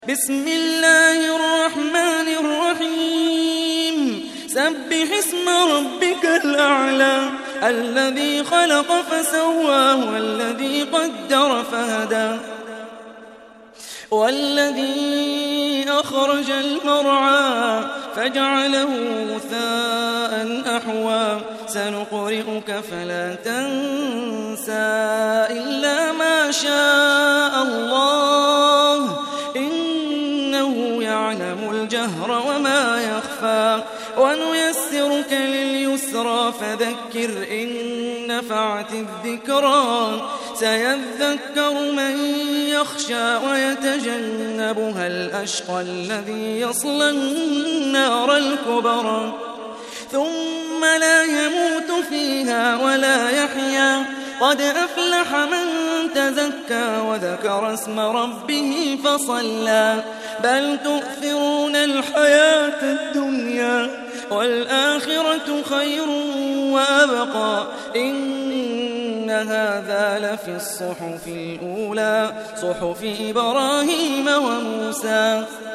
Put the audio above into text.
بسم الله الرحمن الرحيم سبح اسم ربك الأعلى الذي خلق فسوى والذي قدر فهدى والذي أخرج المرعى فجعله غثاء أحوى سنقرئك فلا تنسى إلا ما شاء الله إنه يعلم الجهر وما يخفى ونيسرك لليسرى فذكر إن نفعت الذكرى سيذكر من يخشى ويتجنبها الأشقى الذي يصلى النار الكبرى ثم لا يموت فيها ولا يحيا قد أفلح من تزكى وذكر اسم ربه فصلى بل تؤثرون الحياة الدنيا والآخرة خير وأبقى إن هذا لفي الصحف الأولى صحف إبراهيم وموسى